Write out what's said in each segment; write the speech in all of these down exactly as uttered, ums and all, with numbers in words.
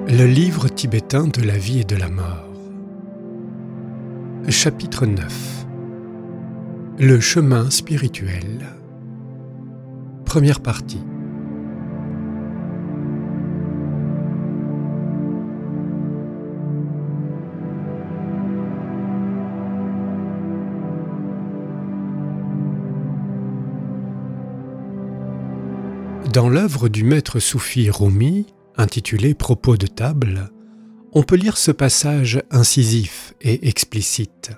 Le livre tibétain de la vie et de la mort. Chapitre neuf. Le chemin spirituel. Première partie. Dans l'œuvre du maître soufi Rumi, intitulée Propos de table, on peut lire ce passage incisif et explicite.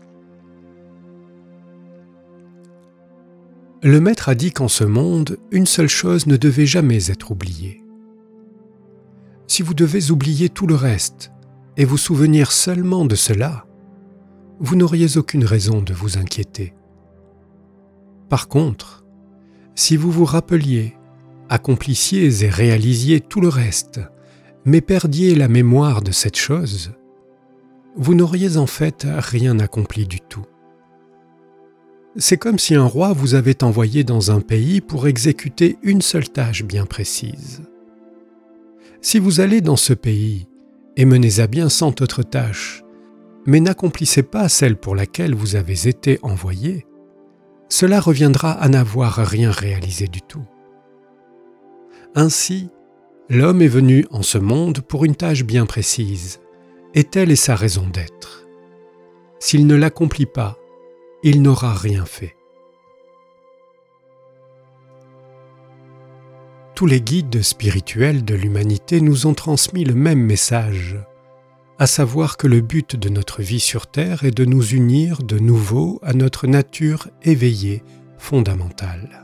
Le maître a dit qu'en ce monde, une seule chose ne devait jamais être oubliée. Si vous devez oublier tout le reste et vous souvenir seulement de cela, vous n'auriez aucune raison de vous inquiéter. Par contre, si vous vous rappeliez, accomplissiez et réalisiez tout le reste, mais perdiez la mémoire de cette chose, vous n'auriez en fait rien accompli du tout. C'est comme si un roi vous avait envoyé dans un pays pour exécuter une seule tâche bien précise. Si vous allez dans ce pays et menez à bien cent autres tâches, mais n'accomplissez pas celle pour laquelle vous avez été envoyé, cela reviendra à n'avoir rien réalisé du tout. Ainsi, l'homme est venu en ce monde pour une tâche bien précise, et telle est sa raison d'être. S'il ne l'accomplit pas, il n'aura rien fait. Tous les guides spirituels de l'humanité nous ont transmis le même message, à savoir que le but de notre vie sur Terre est de nous unir de nouveau à notre nature éveillée fondamentale.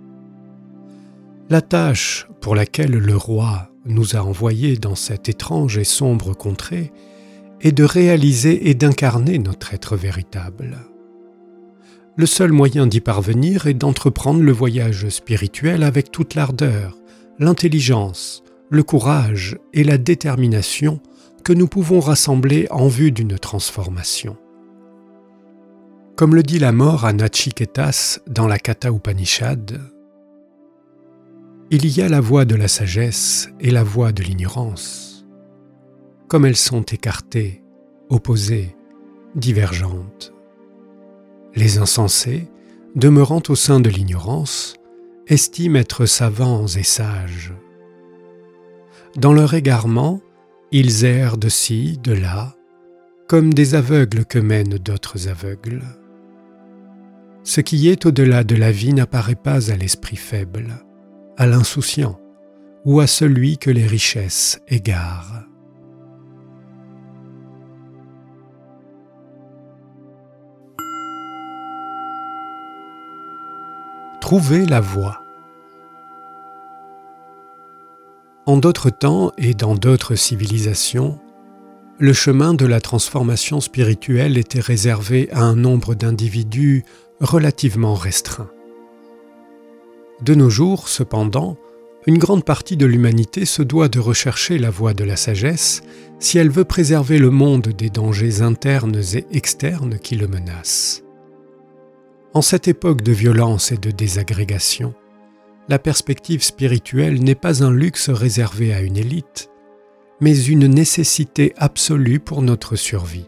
La tâche pour laquelle le roi nous a envoyés dans cette étrange et sombre contrée est de réaliser et d'incarner notre être véritable. Le seul moyen d'y parvenir est d'entreprendre le voyage spirituel avec toute l'ardeur, l'intelligence, le courage et la détermination que nous pouvons rassembler en vue d'une transformation. Comme le dit la mort à Nachiketas dans la Katha Upanishad, il y a la voie de la sagesse et la voie de l'ignorance. Comme elles sont écartées, opposées, divergentes. Les insensés, demeurant au sein de l'ignorance, estiment être savants et sages. Dans leur égarement, ils errent de ci, de là, comme des aveugles que mènent d'autres aveugles. Ce qui est au-delà de la vie n'apparaît pas à l'esprit faible, à l'insouciant ou à celui que les richesses égarent. Trouver la voie. En d'autres temps et dans d'autres civilisations, le chemin de la transformation spirituelle était réservé à un nombre d'individus relativement restreint. De nos jours, cependant, une grande partie de l'humanité se doit de rechercher la voie de la sagesse si elle veut préserver le monde des dangers internes et externes qui le menacent. En cette époque de violence et de désagrégation, la perspective spirituelle n'est pas un luxe réservé à une élite, mais une nécessité absolue pour notre survie.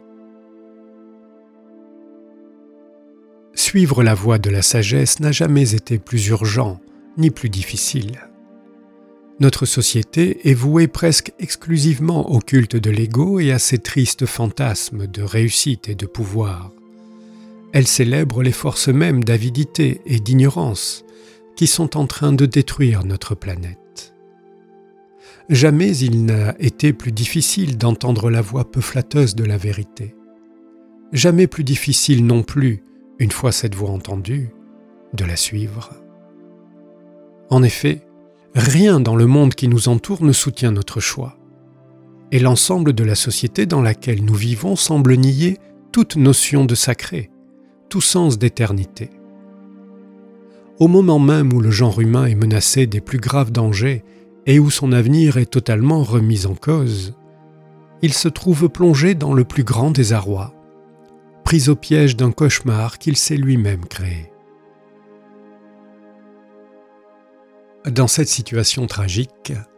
Suivre la voie de la sagesse n'a jamais été plus urgent ni plus difficile. Notre société est vouée presque exclusivement au culte de l'ego et à ses tristes fantasmes de réussite et de pouvoir. Elle célèbre les forces mêmes d'avidité et d'ignorance qui sont en train de détruire notre planète. Jamais il n'a été plus difficile d'entendre la voix peu flatteuse de la vérité. Jamais plus difficile non plus, une fois cette voix entendue, de la suivre. En effet, rien dans le monde qui nous entoure ne soutient notre choix, et l'ensemble de la société dans laquelle nous vivons semble nier toute notion de sacré, tout sens d'éternité. Au moment même où le genre humain est menacé des plus graves dangers et où son avenir est totalement remis en cause, il se trouve plongé dans le plus grand désarroi, pris au piège d'un cauchemar qu'il s'est lui-même créé. Dans cette situation tragique,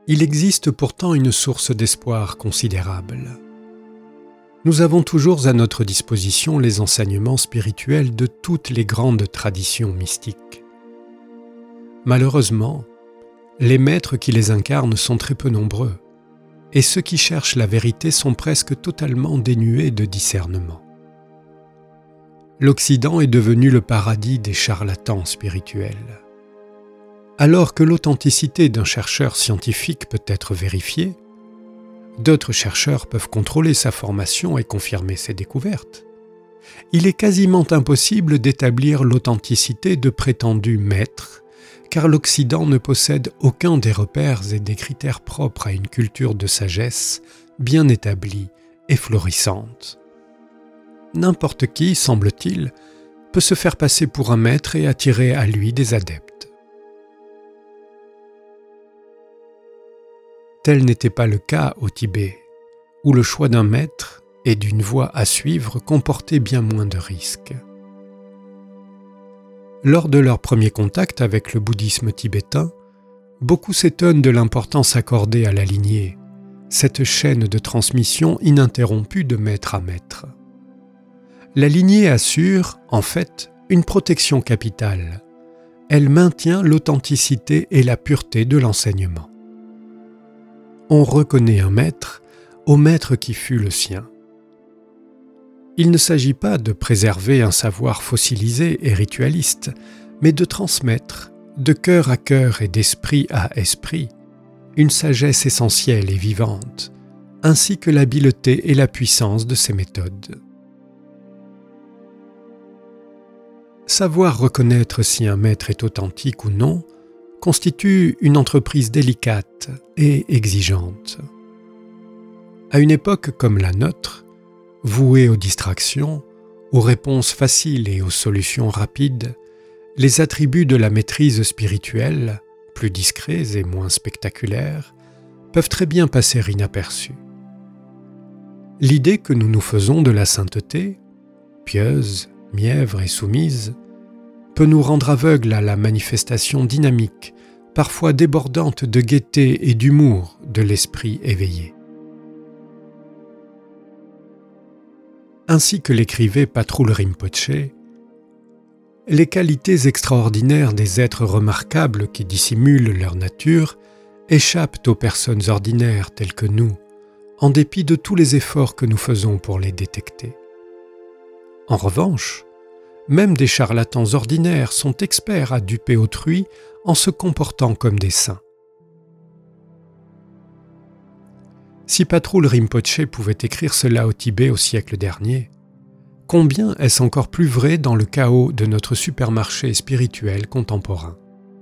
Il existe pourtant une source d'espoir considérable. Nous avons toujours à notre disposition les enseignements spirituels de toutes les grandes traditions mystiques. Malheureusement, les maîtres qui les incarnent sont très peu nombreux, et ceux qui cherchent la vérité sont presque totalement dénués de discernement. L'Occident est devenu le paradis des charlatans spirituels. Alors que l'authenticité d'un chercheur scientifique peut être vérifiée, d'autres chercheurs peuvent contrôler sa formation et confirmer ses découvertes. Il est quasiment impossible d'établir l'authenticité de prétendus maîtres, car l'Occident ne possède aucun des repères et des critères propres à une culture de sagesse bien établie et florissante. N'importe qui, semble-t-il, peut se faire passer pour un maître et attirer à lui des adeptes. Tel n'était pas le cas au Tibet, où le choix d'un maître et d'une voie à suivre comportait bien moins de risques. Lors de leur premier contact avec le bouddhisme tibétain, beaucoup s'étonnent de l'importance accordée à la lignée, cette chaîne de transmission ininterrompue de maître à maître. La lignée assure, en fait, une protection capitale. Elle maintient l'authenticité et la pureté de l'enseignement. On reconnaît un maître au maître qui fut le sien. Il ne s'agit pas de préserver un savoir fossilisé et ritualiste, mais de transmettre, de cœur à cœur et d'esprit à esprit, une sagesse essentielle et vivante, ainsi que l'habileté et la puissance de ses méthodes. Savoir reconnaître si un maître est authentique ou non constitue une entreprise délicate et exigeante. À une époque comme la nôtre, vouée aux distractions, aux réponses faciles et aux solutions rapides, les attributs de la maîtrise spirituelle, plus discrets et moins spectaculaires, peuvent très bien passer inaperçus. L'idée que nous nous faisons de la sainteté, pieuse, mièvre et soumise, peut nous rendre aveugles à la manifestation dynamique, parfois débordante de gaieté et d'humour de l'esprit éveillé. Ainsi que l'écrivait Patrul Rinpoche, les qualités extraordinaires des êtres remarquables qui dissimulent leur nature échappent aux personnes ordinaires telles que nous, en dépit de tous les efforts que nous faisons pour les détecter. En revanche, même des charlatans ordinaires sont experts à duper autrui en se comportant comme des saints. Si Patrul Rinpoche pouvait écrire cela au Tibet au siècle dernier, combien est-ce encore plus vrai dans le chaos de notre supermarché spirituel contemporain?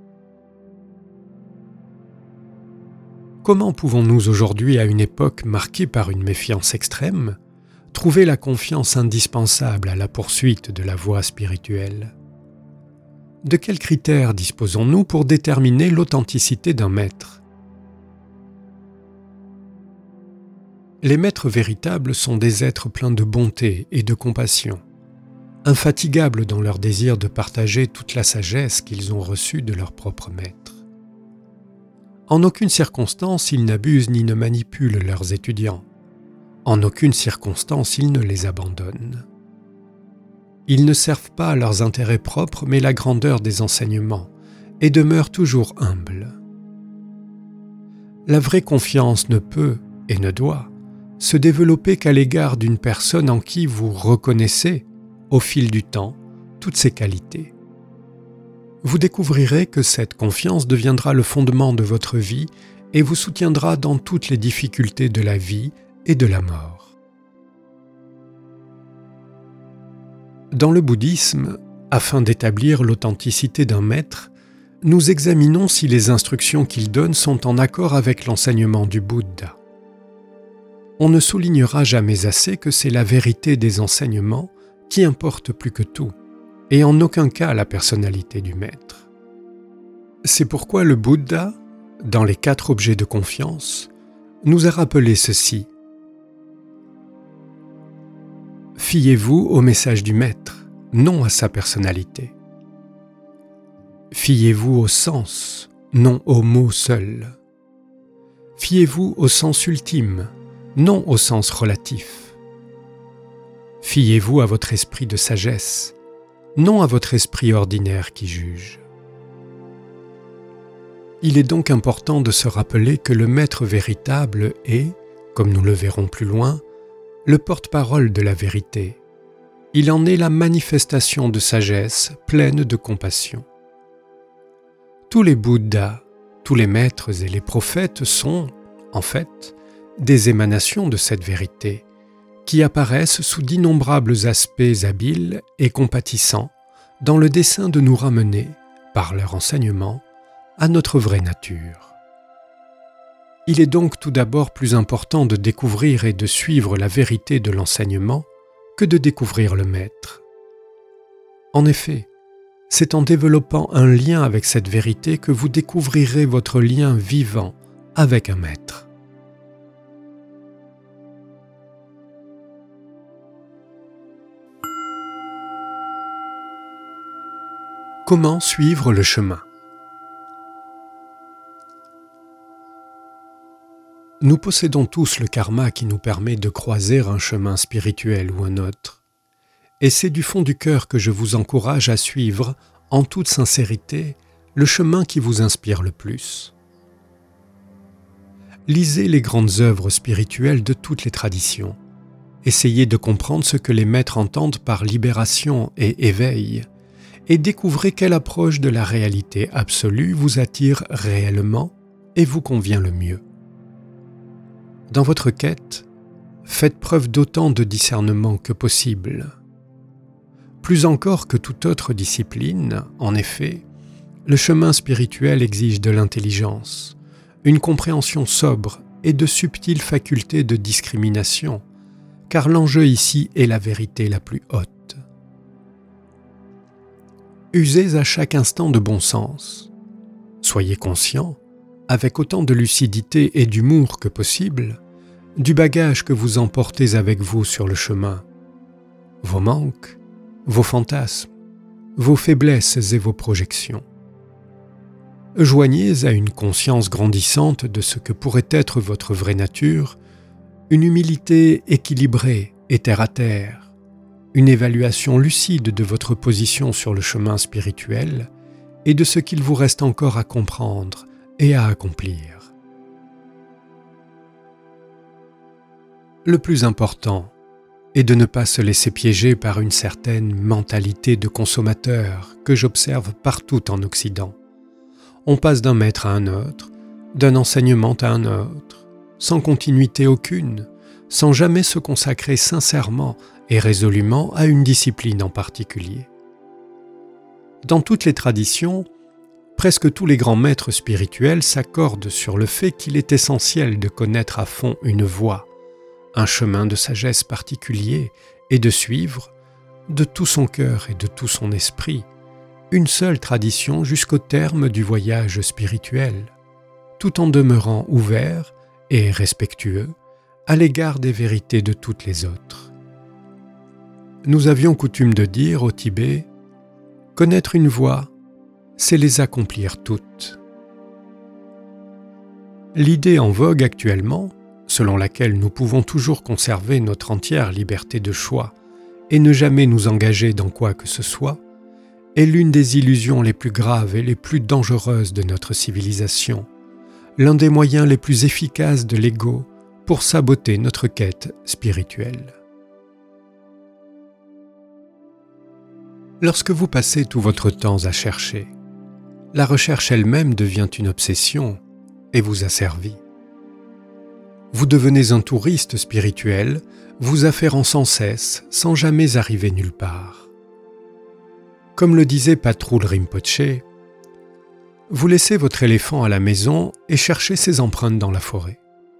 Comment pouvons-nous aujourd'hui, à une époque marquée par une méfiance extrême, trouver la confiance indispensable à la poursuite de la voie spirituelle? De quels critères disposons-nous pour déterminer l'authenticité d'un maître? Les maîtres véritables sont des êtres pleins de bonté et de compassion, infatigables dans leur désir de partager toute la sagesse qu'ils ont reçue de leur propre maître. En aucune circonstance, ils n'abusent ni ne manipulent leurs étudiants. En aucune circonstance, ils ne les abandonnent. Ils ne servent pas à leurs intérêts propres, mais la grandeur des enseignements, et demeurent toujours humbles. La vraie confiance ne peut, et ne doit, se développer qu'à l'égard d'une personne en qui vous reconnaissez, au fil du temps, toutes ses qualités. Vous découvrirez que cette confiance deviendra le fondement de votre vie et vous soutiendra dans toutes les difficultés de la vie et de la mort. Dans le bouddhisme, afin d'établir l'authenticité d'un maître, nous examinons si les instructions qu'il donne sont en accord avec l'enseignement du Bouddha. On ne soulignera jamais assez que c'est la vérité des enseignements qui importe plus que tout, et en aucun cas la personnalité du maître. C'est pourquoi le Bouddha, dans les quatre objets de confiance, nous a rappelé ceci. Fiez-vous au message du maître, non à sa personnalité. Fiez-vous au sens, non aux mots seuls. Fiez-vous au sens ultime, non au sens relatif. Fiez-vous à votre esprit de sagesse, non à votre esprit ordinaire qui juge. Il est donc important de se rappeler que le maître véritable est, comme nous le verrons plus loin, le porte-parole de la vérité. Il en est la manifestation de sagesse pleine de compassion. Tous les Bouddhas, tous les maîtres et les prophètes sont, en fait, des émanations de cette vérité, qui apparaissent sous d'innombrables aspects habiles et compatissants dans le dessein de nous ramener, par leur enseignement, à notre vraie nature. Il est donc tout d'abord plus important de découvrir et de suivre la vérité de l'enseignement que de découvrir le maître. En effet, c'est en développant un lien avec cette vérité que vous découvrirez votre lien vivant avec un maître. Comment suivre le chemin ? Nous possédons tous le karma qui nous permet de croiser un chemin spirituel ou un autre. Et c'est du fond du cœur que je vous encourage à suivre, en toute sincérité, le chemin qui vous inspire le plus. Lisez les grandes œuvres spirituelles de toutes les traditions. Essayez de comprendre ce que les maîtres entendent par libération et éveil, et découvrez quelle approche de la réalité absolue vous attire réellement et vous convient le mieux. Dans votre quête, faites preuve d'autant de discernement que possible. Plus encore que toute autre discipline, en effet, le chemin spirituel exige de l'intelligence, une compréhension sobre et de subtiles facultés de discrimination, car l'enjeu ici est la vérité la plus haute. Usez à chaque instant de bon sens. Soyez conscient, avec autant de lucidité et d'humour que possible, du bagage que vous emportez avec vous sur le chemin, vos manques, vos fantasmes, vos faiblesses et vos projections. Joignez à une conscience grandissante de ce que pourrait être votre vraie nature, une humilité équilibrée et terre à terre, une évaluation lucide de votre position sur le chemin spirituel et de ce qu'il vous reste encore à comprendre et à accomplir. Le plus important est de ne pas se laisser piéger par une certaine mentalité de consommateur que j'observe partout en Occident. On passe d'un maître à un autre, d'un enseignement à un autre, sans continuité aucune, sans jamais se consacrer sincèrement et résolument à une discipline en particulier. Dans toutes les traditions, presque tous les grands maîtres spirituels s'accordent sur le fait qu'il est essentiel de connaître à fond une voie, un chemin de sagesse particulier et de suivre, de tout son cœur et de tout son esprit, une seule tradition jusqu'au terme du voyage spirituel, tout en demeurant ouvert et respectueux à l'égard des vérités de toutes les autres. Nous avions coutume de dire au Tibet, « Connaître une voie, c'est les accomplir toutes. » L'idée en vogue actuellement, selon laquelle nous pouvons toujours conserver notre entière liberté de choix et ne jamais nous engager dans quoi que ce soit, est l'une des illusions les plus graves et les plus dangereuses de notre civilisation, l'un des moyens les plus efficaces de l'ego pour saboter notre quête spirituelle. Lorsque vous passez tout votre temps à chercher, la recherche elle-même devient une obsession et vous asservit. Vous devenez un touriste spirituel, vous affairant sans cesse, sans jamais arriver nulle part. Comme le disait Patrul Rinpoche, vous laissez votre éléphant à la maison et cherchez ses empreintes dans la forêt.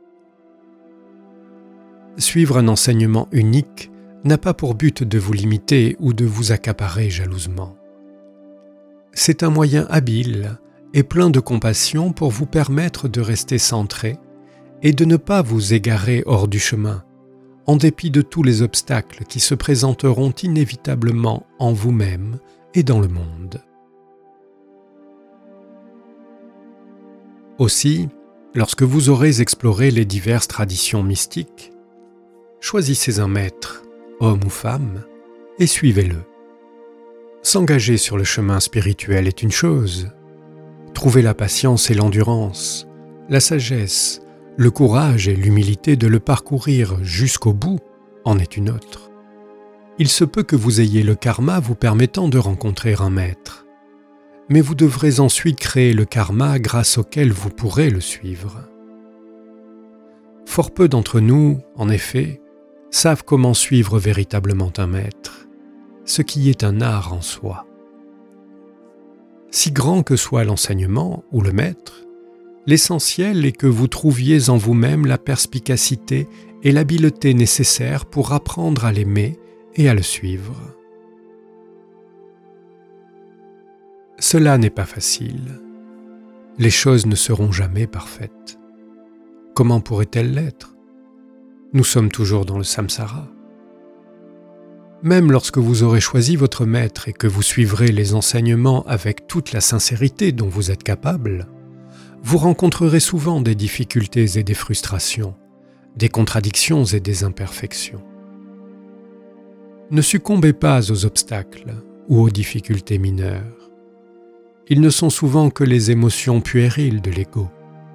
Suivre un enseignement unique n'a pas pour but de vous limiter ou de vous accaparer jalousement. C'est un moyen habile et plein de compassion pour vous permettre de rester centré et de ne pas vous égarer hors du chemin, en dépit de tous les obstacles qui se présenteront inévitablement en vous-même et dans le monde. Aussi, Lorsque vous aurez exploré les diverses traditions mystiques, choisissez un maître, homme ou femme, et suivez-le. S'engager sur le chemin spirituel est une chose. Trouver la patience et l'endurance, la sagesse, le courage et l'humilité de le parcourir jusqu'au bout en est une autre. Il se peut que vous ayez le karma vous permettant de rencontrer un maître, mais vous devrez ensuite créer le karma grâce auquel vous pourrez le suivre. Fort peu d'entre nous, en effet, savent comment suivre véritablement un maître, ce qui est un art en soi. Si grand que soit l'enseignement ou le maître, l'essentiel est que vous trouviez en vous-même la perspicacité et l'habileté nécessaires pour apprendre à l'aimer et à le suivre. Cela n'est pas facile. Les choses ne seront jamais parfaites. Comment pourraient-elles l'être? Nous sommes toujours dans le samsara. Même lorsque vous aurez choisi votre maître et que vous suivrez les enseignements avec toute la sincérité dont vous êtes capable, vous rencontrerez souvent des difficultés et des frustrations, des contradictions et des imperfections. Ne succombez pas aux obstacles ou aux difficultés mineures. Ils ne sont souvent que les émotions puériles de l'ego.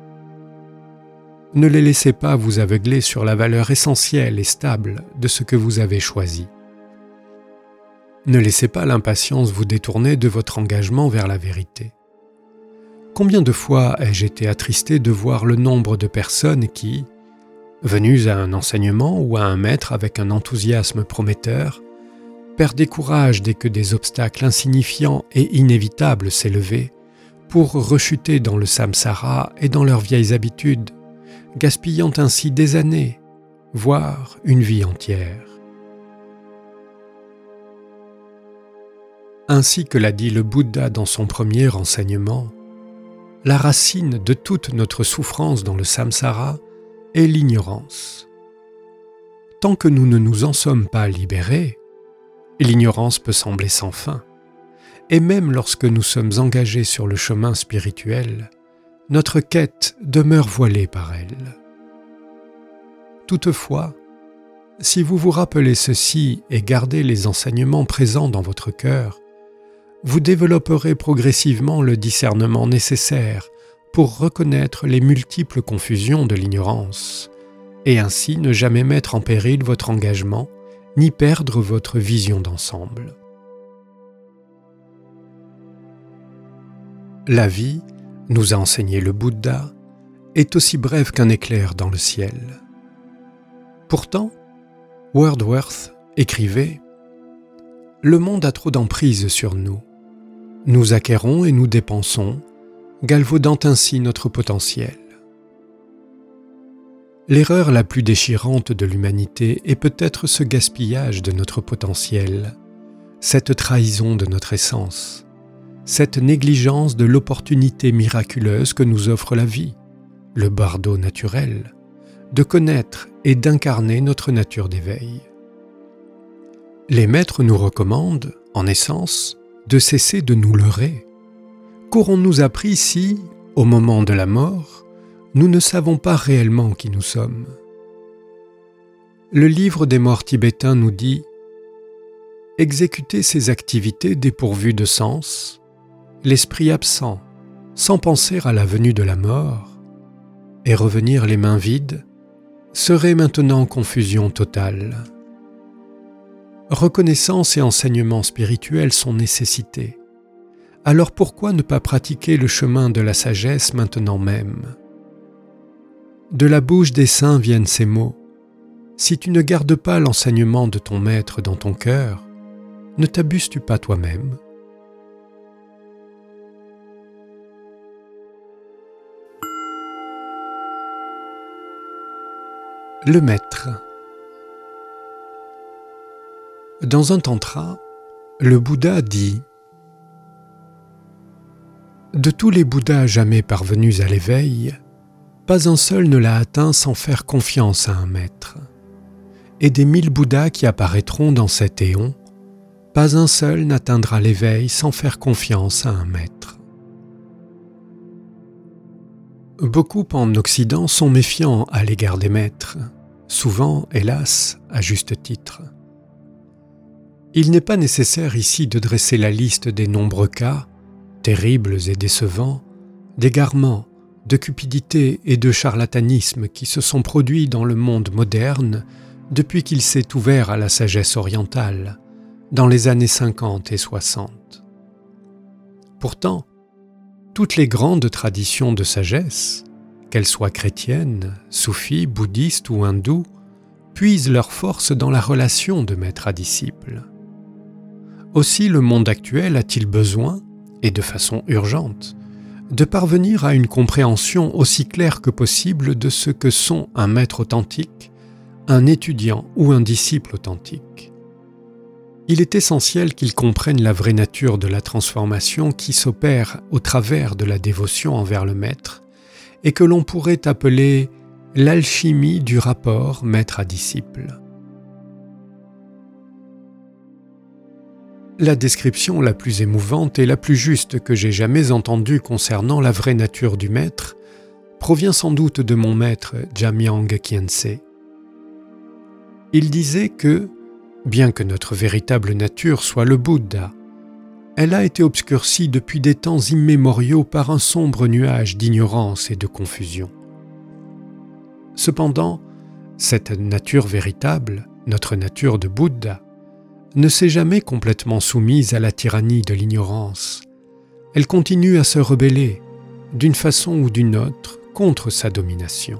Ne les laissez pas vous aveugler sur la valeur essentielle et stable de ce que vous avez choisi. Ne laissez pas l'impatience vous détourner de votre engagement vers la vérité. Combien de fois ai-je été attristé de voir le nombre de personnes qui, venues à un enseignement ou à un maître avec un enthousiasme prometteur, perdaient courage dès que des obstacles insignifiants et inévitables s'élevaient, pour rechuter dans le samsara et dans leurs vieilles habitudes, gaspillant ainsi des années, voire une vie entière. Ainsi que l'a dit le Bouddha dans son premier enseignement, la racine de toute notre souffrance dans le samsara est l'ignorance. Tant que nous ne nous en sommes pas libérés, l'ignorance peut sembler sans fin, et même lorsque nous sommes engagés sur le chemin spirituel, notre quête demeure voilée par elle. Toutefois, si vous vous rappelez ceci et gardez les enseignements présents dans votre cœur, vous développerez progressivement le discernement nécessaire pour reconnaître les multiples confusions de l'ignorance, et ainsi ne jamais mettre en péril votre engagement, ni perdre votre vision d'ensemble. La vie, nous a enseigné le Bouddha, est aussi brève qu'un éclair dans le ciel. Pourtant, Wordsworth écrivait « Le monde a trop d'emprise sur nous. Nous acquérons et nous dépensons, galvaudant ainsi notre potentiel. » L'erreur la plus déchirante de l'humanité est peut-être ce gaspillage de notre potentiel, cette trahison de notre essence, cette négligence de l'opportunité miraculeuse que nous offre la vie, le bardo naturel, de connaître et d'incarner notre nature d'éveil. Les maîtres nous recommandent, en essence, de cesser de nous leurrer. Qu'aurons-nous appris si, au moment de la mort, nous ne savons pas réellement qui nous sommes? Le livre des morts tibétains nous dit « Exécuter ces activités dépourvues de sens, l'esprit absent, sans penser à la venue de la mort, et revenir les mains vides, serait maintenant confusion totale. » Reconnaissance et enseignement spirituel sont nécessités. Alors pourquoi ne pas pratiquer le chemin de la sagesse maintenant même? De la bouche des saints viennent ces mots. Si tu ne gardes pas l'enseignement de ton maître dans ton cœur, ne t'abuses-tu pas toi-même? Le maître. Dans un tantra, le Bouddha dit « De tous les Bouddhas jamais parvenus à l'éveil, pas un seul ne l'a atteint sans faire confiance à un maître. Et des mille Bouddhas qui apparaîtront dans cet éon, pas un seul n'atteindra l'éveil sans faire confiance à un maître. » Beaucoup en Occident sont méfiants à l'égard des maîtres, souvent, hélas, à juste titre. Il n'est pas nécessaire ici de dresser la liste des nombreux cas, terribles et décevants, d'égarements, de cupidité et de charlatanisme qui se sont produits dans le monde moderne depuis qu'il s'est ouvert à la sagesse orientale, dans les années cinquante et soixante. Pourtant, toutes les grandes traditions de sagesse, qu'elles soient chrétiennes, soufis, bouddhistes ou hindoues, puisent leur force dans la relation de maître à disciple. Aussi le monde actuel a-t-il besoin, et de façon urgente, de parvenir à une compréhension aussi claire que possible de ce que sont un maître authentique, un étudiant ou un disciple authentique. Il est essentiel qu'ils comprennent la vraie nature de la transformation qui s'opère au travers de la dévotion envers le maître et que l'on pourrait appeler l'alchimie du rapport maître à disciple. La description la plus émouvante et la plus juste que j'ai jamais entendue concernant la vraie nature du maître provient sans doute de mon maître Jamyang Khyentse. Il disait que, bien que notre véritable nature soit le Bouddha, elle a été obscurcie depuis des temps immémoriaux par un sombre nuage d'ignorance et de confusion. Cependant, cette nature véritable, notre nature de Bouddha, ne s'est jamais complètement soumise à la tyrannie de l'ignorance. Elle continue à se rebeller, d'une façon ou d'une autre, contre sa domination.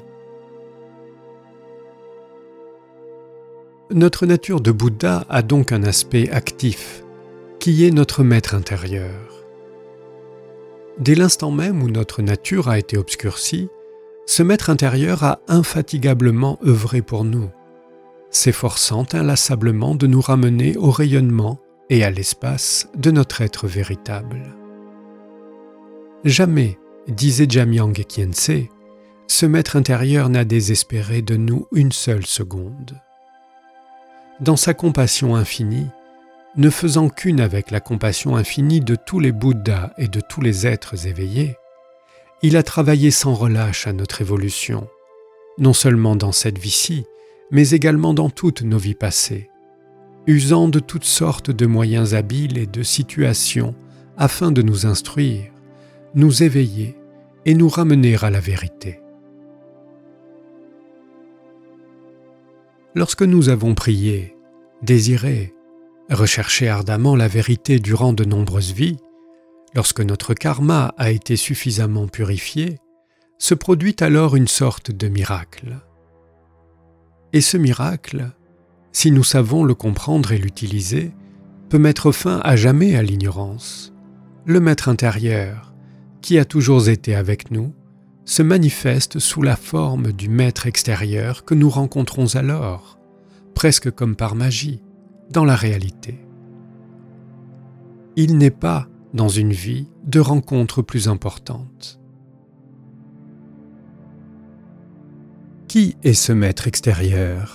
Notre nature de Bouddha a donc un aspect actif, qui est notre maître intérieur. Dès l'instant même où notre nature a été obscurcie, ce maître intérieur a infatigablement œuvré pour nous, s'efforçant inlassablement de nous ramener au rayonnement et à l'espace de notre être véritable. Jamais, disait Jamyang Khyentse, ce maître intérieur n'a désespéré de nous une seule seconde. Dans sa compassion infinie, ne faisant qu'une avec la compassion infinie de tous les Bouddhas et de tous les êtres éveillés, il a travaillé sans relâche à notre évolution, non seulement dans cette vie-ci, mais également dans toutes nos vies passées, usant de toutes sortes de moyens habiles et de situations afin de nous instruire, nous éveiller et nous ramener à la vérité. Lorsque nous avons prié, désiré, recherché ardemment la vérité durant de nombreuses vies, lorsque notre karma a été suffisamment purifié, se produit alors une sorte de miracle. Et ce miracle, si nous savons le comprendre et l'utiliser, peut mettre fin à jamais à l'ignorance. Le maître intérieur, qui a toujours été avec nous, se manifeste sous la forme du maître extérieur que nous rencontrons alors, presque comme par magie, dans la réalité. Il n'est pas, dans une vie, de rencontres plus importantes. Qui est ce maître extérieur ?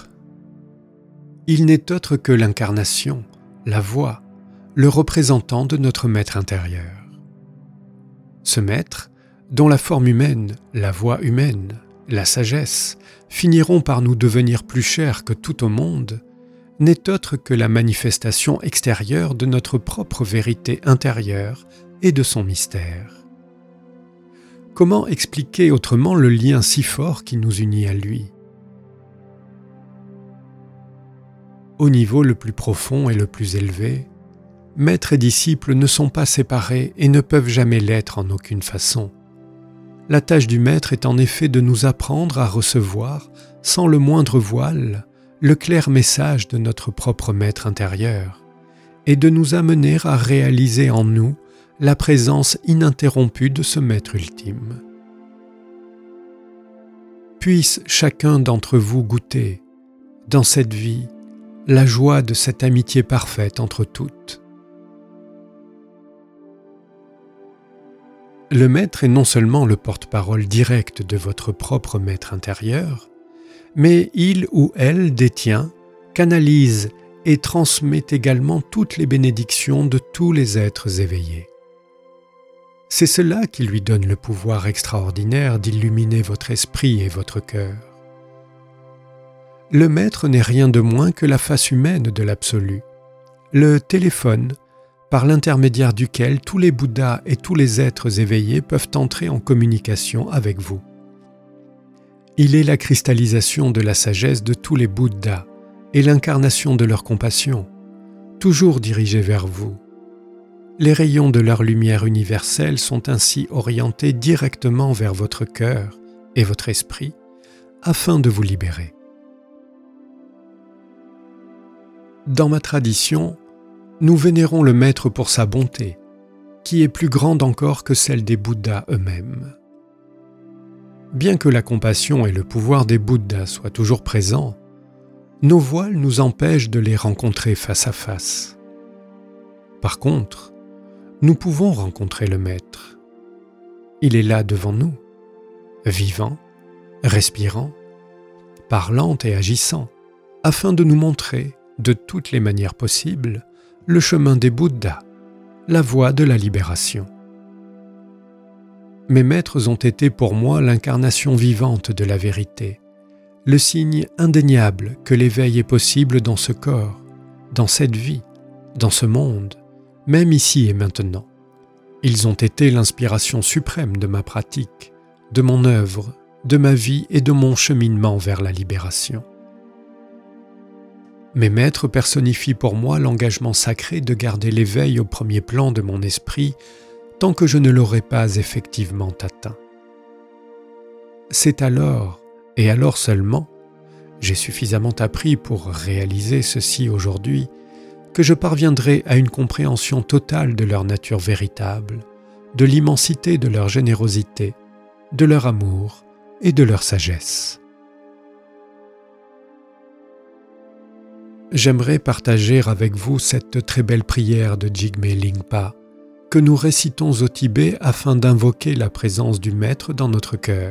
Il n'est autre que l'incarnation, la voix, le représentant de notre maître intérieur. Ce maître, dont la forme humaine, la voix humaine, la sagesse, finiront par nous devenir plus chers que tout au monde, n'est autre que la manifestation extérieure de notre propre vérité intérieure et de son mystère. Comment expliquer autrement le lien si fort qui nous unit à lui ? Au niveau le plus profond et le plus élevé, maître et disciple ne sont pas séparés et ne peuvent jamais l'être en aucune façon. La tâche du maître est en effet de nous apprendre à recevoir, sans le moindre voile, le clair message de notre propre maître intérieur et de nous amener à réaliser en nous la présence ininterrompue de ce maître ultime. Puisse chacun d'entre vous goûter, dans cette vie, la joie de cette amitié parfaite entre toutes. Le maître est non seulement le porte-parole direct de votre propre maître intérieur, mais il ou elle détient, canalise et transmet également toutes les bénédictions de tous les êtres éveillés. C'est cela qui lui donne le pouvoir extraordinaire d'illuminer votre esprit et votre cœur. Le maître n'est rien de moins que la face humaine de l'absolu, le téléphone par l'intermédiaire duquel tous les Bouddhas et tous les êtres éveillés peuvent entrer en communication avec vous. Il est la cristallisation de la sagesse de tous les Bouddhas et l'incarnation de leur compassion, toujours dirigée vers vous. Les rayons de leur lumière universelle sont ainsi orientés directement vers votre cœur et votre esprit afin de vous libérer. Dans ma tradition, nous vénérons le Maître pour sa bonté, qui est plus grande encore que celle des Bouddhas eux-mêmes. Bien que la compassion et le pouvoir des Bouddhas soient toujours présents, nos voiles nous empêchent de les rencontrer face à face. Par contre, nous pouvons rencontrer le Maître. Il est là devant nous, vivant, respirant, parlant et agissant, afin de nous montrer, de toutes les manières possibles, le chemin des Bouddhas, la voie de la libération. Mes maîtres ont été pour moi l'incarnation vivante de la vérité, le signe indéniable que l'éveil est possible dans ce corps, dans cette vie, dans ce monde, même ici et maintenant. Ils ont été l'inspiration suprême de ma pratique, de mon œuvre, de ma vie et de mon cheminement vers la libération. Mes maîtres personnifient pour moi l'engagement sacré de garder l'éveil au premier plan de mon esprit tant que je ne l'aurai pas effectivement atteint. C'est alors, et alors seulement, j'ai suffisamment appris pour réaliser ceci aujourd'hui, que je parviendrai à une compréhension totale de leur nature véritable, de l'immensité de leur générosité, de leur amour et de leur sagesse. J'aimerais partager avec vous cette très belle prière de Jigme Lingpa que nous récitons au Tibet afin d'invoquer la présence du Maître dans notre cœur.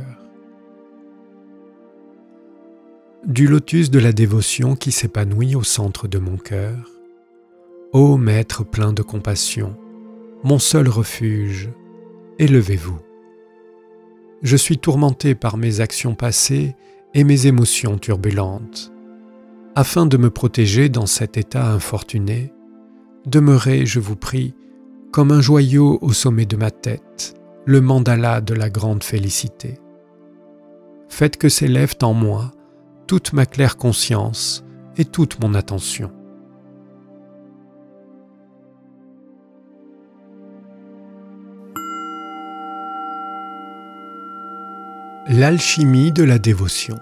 Du lotus de la dévotion qui s'épanouit au centre de mon cœur, ô Maître plein de compassion, mon seul refuge, élevez-vous. Je suis tourmenté par mes actions passées et mes émotions turbulentes. Afin de me protéger dans cet état infortuné, demeurez, je vous prie, comme un joyau au sommet de ma tête, le mandala de la grande félicité. Faites que s'élèvent en moi toute ma claire conscience et toute mon attention. L'alchimie de la dévotion.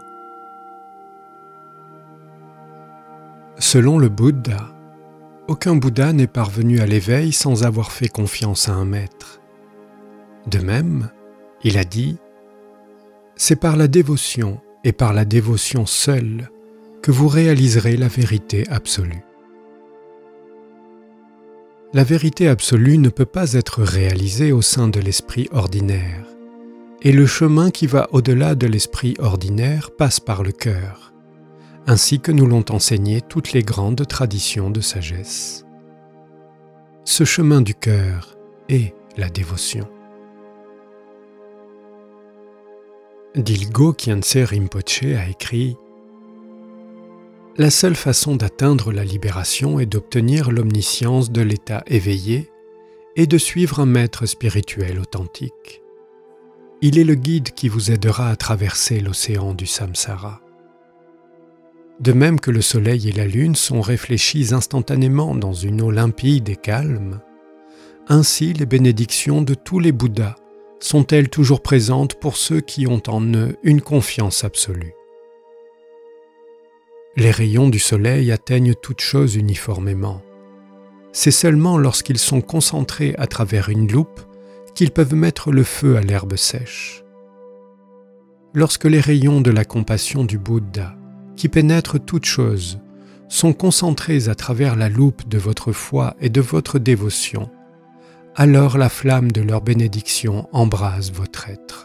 Selon le Bouddha, aucun Bouddha n'est parvenu à l'éveil sans avoir fait confiance à un maître. De même, il a dit « C'est par la dévotion et par la dévotion seule que vous réaliserez la vérité absolue. » La vérité absolue ne peut pas être réalisée au sein de l'esprit ordinaire, et le chemin qui va au-delà de l'esprit ordinaire passe par le cœur, ainsi que nous l'ont enseigné toutes les grandes traditions de sagesse. Ce chemin du cœur est la dévotion. Dilgo Khyentse Rinpoche a écrit « La seule façon d'atteindre la libération est d'obtenir l'omniscience de l'état éveillé et de suivre un maître spirituel authentique. Il est le guide qui vous aidera à traverser l'océan du samsara. De même que le soleil et la lune sont réfléchis instantanément dans une eau limpide et calme, ainsi les bénédictions de tous les Bouddhas sont-elles toujours présentes pour ceux qui ont en eux une confiance absolue. Les rayons du soleil atteignent toutes choses uniformément. C'est seulement lorsqu'ils sont concentrés à travers une loupe qu'ils peuvent mettre le feu à l'herbe sèche. Lorsque les rayons de la compassion du Bouddha, qui pénètrent toutes choses, sont concentrés à travers la loupe de votre foi et de votre dévotion, alors la flamme de leur bénédiction embrase votre être.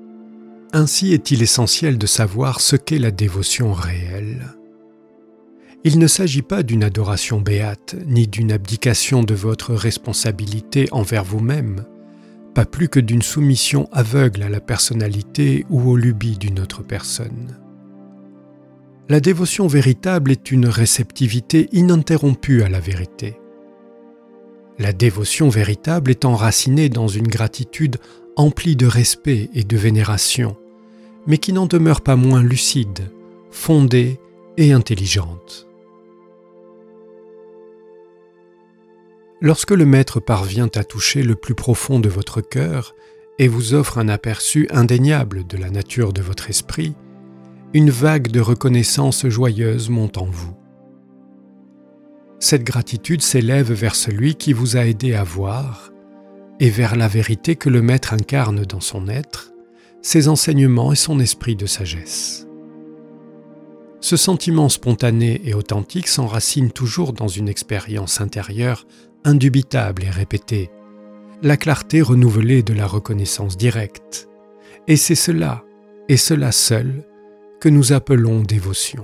Ainsi est-il essentiel de savoir ce qu'est la dévotion réelle. Il ne s'agit pas d'une adoration béate, ni d'une abdication de votre responsabilité envers vous-même, pas plus que d'une soumission aveugle à la personnalité ou aux lubies d'une autre personne. La dévotion véritable est une réceptivité ininterrompue à la vérité. La dévotion véritable est enracinée dans une gratitude emplie de respect et de vénération, mais qui n'en demeure pas moins lucide, fondée et intelligente. Lorsque le Maître parvient à toucher le plus profond de votre cœur et vous offre un aperçu indéniable de la nature de votre esprit, une vague de reconnaissance joyeuse monte en vous. Cette gratitude s'élève vers celui qui vous a aidé à voir et vers la vérité que le Maître incarne dans son être, ses enseignements et son esprit de sagesse. Ce sentiment spontané et authentique s'enracine toujours dans une expérience intérieure indubitable et répétée, la clarté renouvelée de la reconnaissance directe. Et c'est cela, et cela seul, que nous appelons dévotion.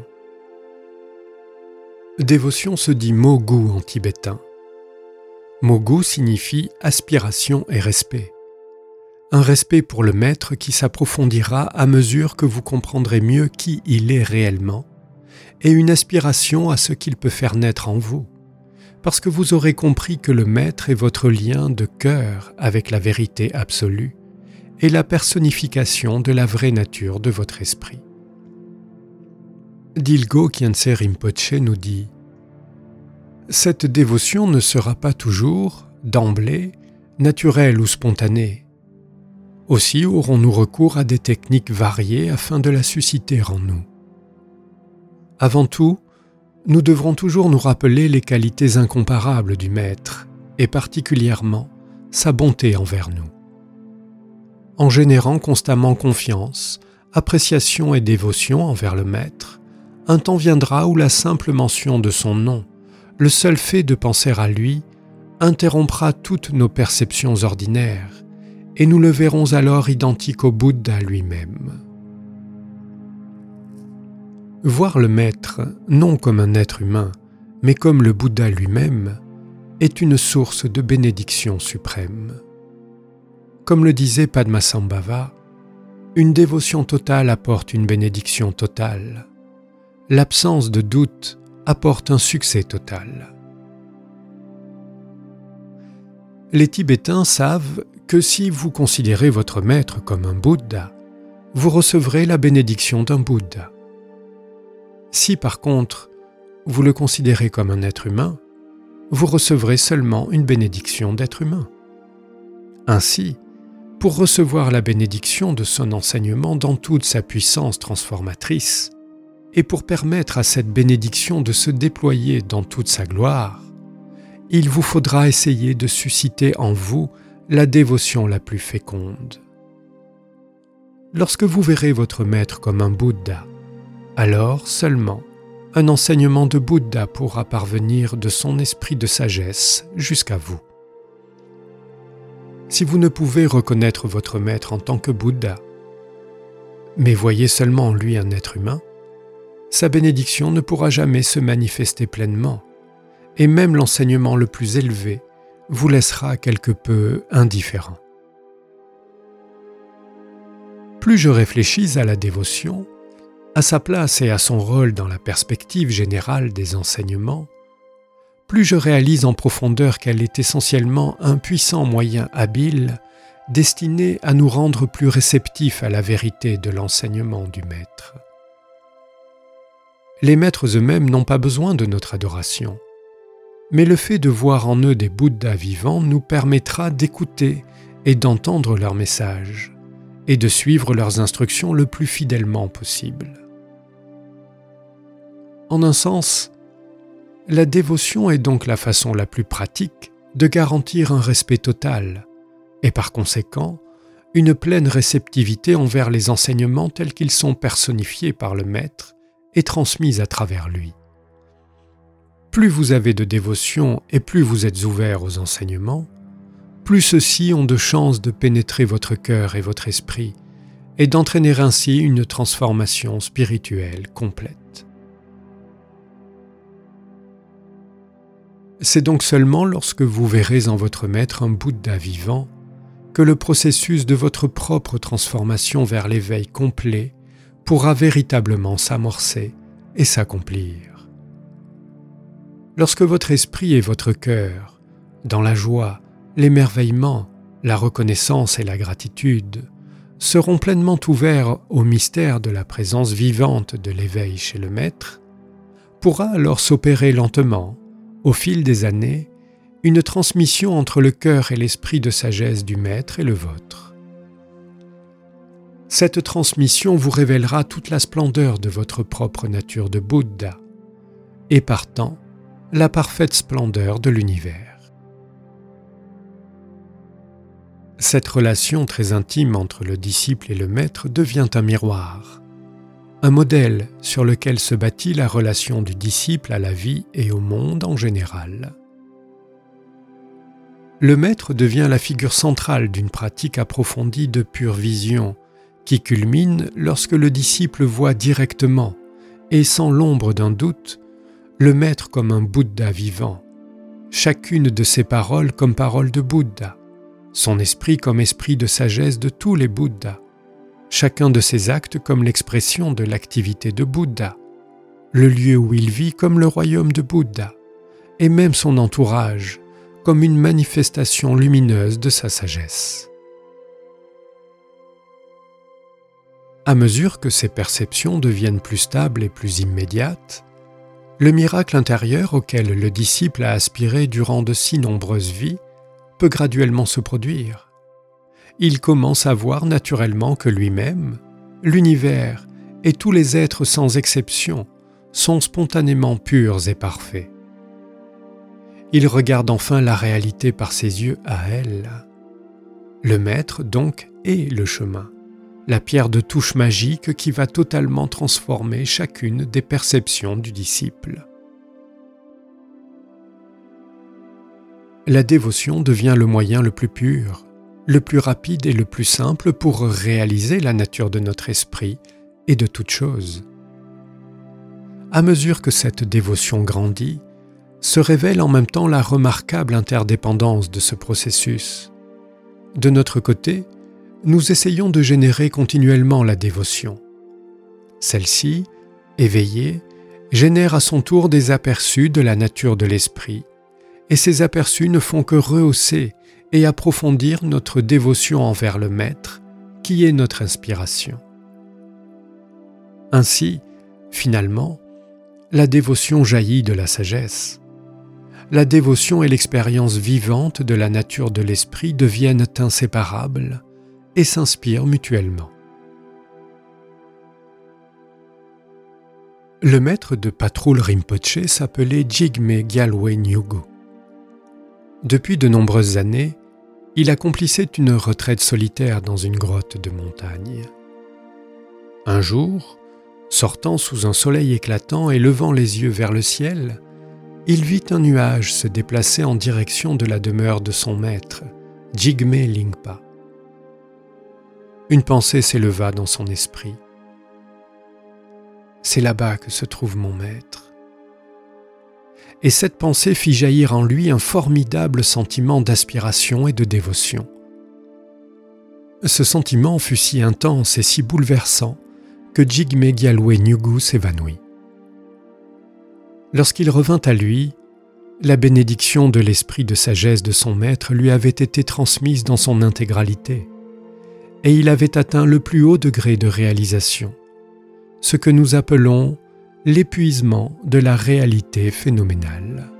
Dévotion se dit mogu en tibétain. Mogu signifie aspiration et respect. Un respect pour le Maître qui s'approfondira à mesure que vous comprendrez mieux qui il est réellement, et une aspiration à ce qu'il peut faire naître en vous, parce que vous aurez compris que le Maître est votre lien de cœur avec la vérité absolue et la personnification de la vraie nature de votre esprit. Dilgo Khyentse Rinpoche nous dit « Cette dévotion ne sera pas toujours, d'emblée, naturelle ou spontanée. Aussi aurons-nous recours à des techniques variées afin de la susciter en nous. Avant tout, nous devrons toujours nous rappeler les qualités incomparables du Maître, et particulièrement sa bonté envers nous. En générant constamment confiance, appréciation et dévotion envers le Maître, un temps viendra où la simple mention de son nom, le seul fait de penser à lui, interrompra toutes nos perceptions ordinaires, et nous le verrons alors identique au Bouddha lui-même. Voir le Maître, non comme un être humain, mais comme le Bouddha lui-même, est une source de bénédiction suprême. Comme le disait Padmasambhava, une dévotion totale apporte une bénédiction totale. L'absence de doute apporte un succès total. Les Tibétains savent que si vous considérez votre Maître comme un Bouddha, vous recevrez la bénédiction d'un Bouddha. Si par contre, vous le considérez comme un être humain, vous recevrez seulement une bénédiction d'être humain. Ainsi, pour recevoir la bénédiction de son enseignement dans toute sa puissance transformatrice, et pour permettre à cette bénédiction de se déployer dans toute sa gloire, il vous faudra essayer de susciter en vous la dévotion la plus féconde. Lorsque vous verrez votre Maître comme un Bouddha, alors seulement un enseignement de Bouddha pourra parvenir de son esprit de sagesse jusqu'à vous. Si vous ne pouvez reconnaître votre Maître en tant que Bouddha, mais voyez seulement en lui un être humain, sa bénédiction ne pourra jamais se manifester pleinement, et même l'enseignement le plus élevé vous laissera quelque peu indifférent. Plus je réfléchis à la dévotion, à sa place et à son rôle dans la perspective générale des enseignements, plus je réalise en profondeur qu'elle est essentiellement un puissant moyen habile destiné à nous rendre plus réceptifs à la vérité de l'enseignement du Maître. Les maîtres eux-mêmes n'ont pas besoin de notre adoration, mais le fait de voir en eux des Bouddhas vivants nous permettra d'écouter et d'entendre leurs messages, et de suivre leurs instructions le plus fidèlement possible. En un sens, la dévotion est donc la façon la plus pratique de garantir un respect total et par conséquent une pleine réceptivité envers les enseignements tels qu'ils sont personnifiés par le Maître et transmis à travers lui. Plus vous avez de dévotion et plus vous êtes ouvert aux enseignements, plus ceux-ci ont de chances de pénétrer votre cœur et votre esprit et d'entraîner ainsi une transformation spirituelle complète. C'est donc seulement lorsque vous verrez en votre maître un Bouddha vivant que le processus de votre propre transformation vers l'éveil complet pourra véritablement s'amorcer et s'accomplir. Lorsque votre esprit et votre cœur, dans la joie, l'émerveillement, la reconnaissance et la gratitude, seront pleinement ouverts au mystère de la présence vivante de l'éveil chez le Maître, pourra alors s'opérer lentement, au fil des années, une transmission entre le cœur et l'esprit de sagesse du Maître et le vôtre. Cette transmission vous révélera toute la splendeur de votre propre nature de Bouddha, et partant, la parfaite splendeur de l'univers. Cette relation très intime entre le disciple et le maître devient un miroir, un modèle sur lequel se bâtit la relation du disciple à la vie et au monde en général. Le maître devient la figure centrale d'une pratique approfondie de pure vision, qui culmine lorsque le disciple voit directement, et sans l'ombre d'un doute, le maître comme un Bouddha vivant, chacune de ses paroles comme paroles de Bouddha, son esprit comme esprit de sagesse de tous les Bouddhas, chacun de ses actes comme l'expression de l'activité de Bouddha, le lieu où il vit comme le royaume de Bouddha, et même son entourage comme une manifestation lumineuse de sa sagesse. À mesure que ces perceptions deviennent plus stables et plus immédiates, le miracle intérieur auquel le disciple a aspiré durant de si nombreuses vies peut graduellement se produire. Il commence à voir naturellement que lui-même, l'univers et tous les êtres sans exception sont spontanément purs et parfaits. Il regarde enfin la réalité par ses yeux à elle. Le maître, donc, est le chemin, la pierre de touche magique qui va totalement transformer chacune des perceptions du disciple. La dévotion devient le moyen le plus pur, le plus rapide et le plus simple pour réaliser la nature de notre esprit et de toute chose. À mesure que cette dévotion grandit, se révèle en même temps la remarquable interdépendance de ce processus. De notre côté, nous essayons de générer continuellement la dévotion. Celle-ci, éveillée, génère à son tour des aperçus de la nature de l'esprit, et ces aperçus ne font que rehausser et approfondir notre dévotion envers le Maître, qui est notre inspiration. Ainsi, finalement, la dévotion jaillit de la sagesse. La dévotion et l'expérience vivante de la nature de l'esprit deviennent inséparables et s'inspirent mutuellement. Le maître de Patrul Rinpoché s'appelait Jigme Gyalwe Nyugu. Depuis de nombreuses années, il accomplissait une retraite solitaire dans une grotte de montagne. Un jour, sortant sous un soleil éclatant et levant les yeux vers le ciel, il vit un nuage se déplacer en direction de la demeure de son maître, Jigme Lingpa. Une pensée s'éleva dans son esprit. « C'est là-bas que se trouve mon maître. » Et cette pensée fit jaillir en lui un formidable sentiment d'aspiration et de dévotion. Ce sentiment fut si intense et si bouleversant que Jigme Gyalwe Nyugu s'évanouit. Lorsqu'il revint à lui, la bénédiction de l'esprit de sagesse de son maître lui avait été transmise dans son intégralité, et il avait atteint le plus haut degré de réalisation, ce que nous appelons l'épuisement de la réalité phénoménale.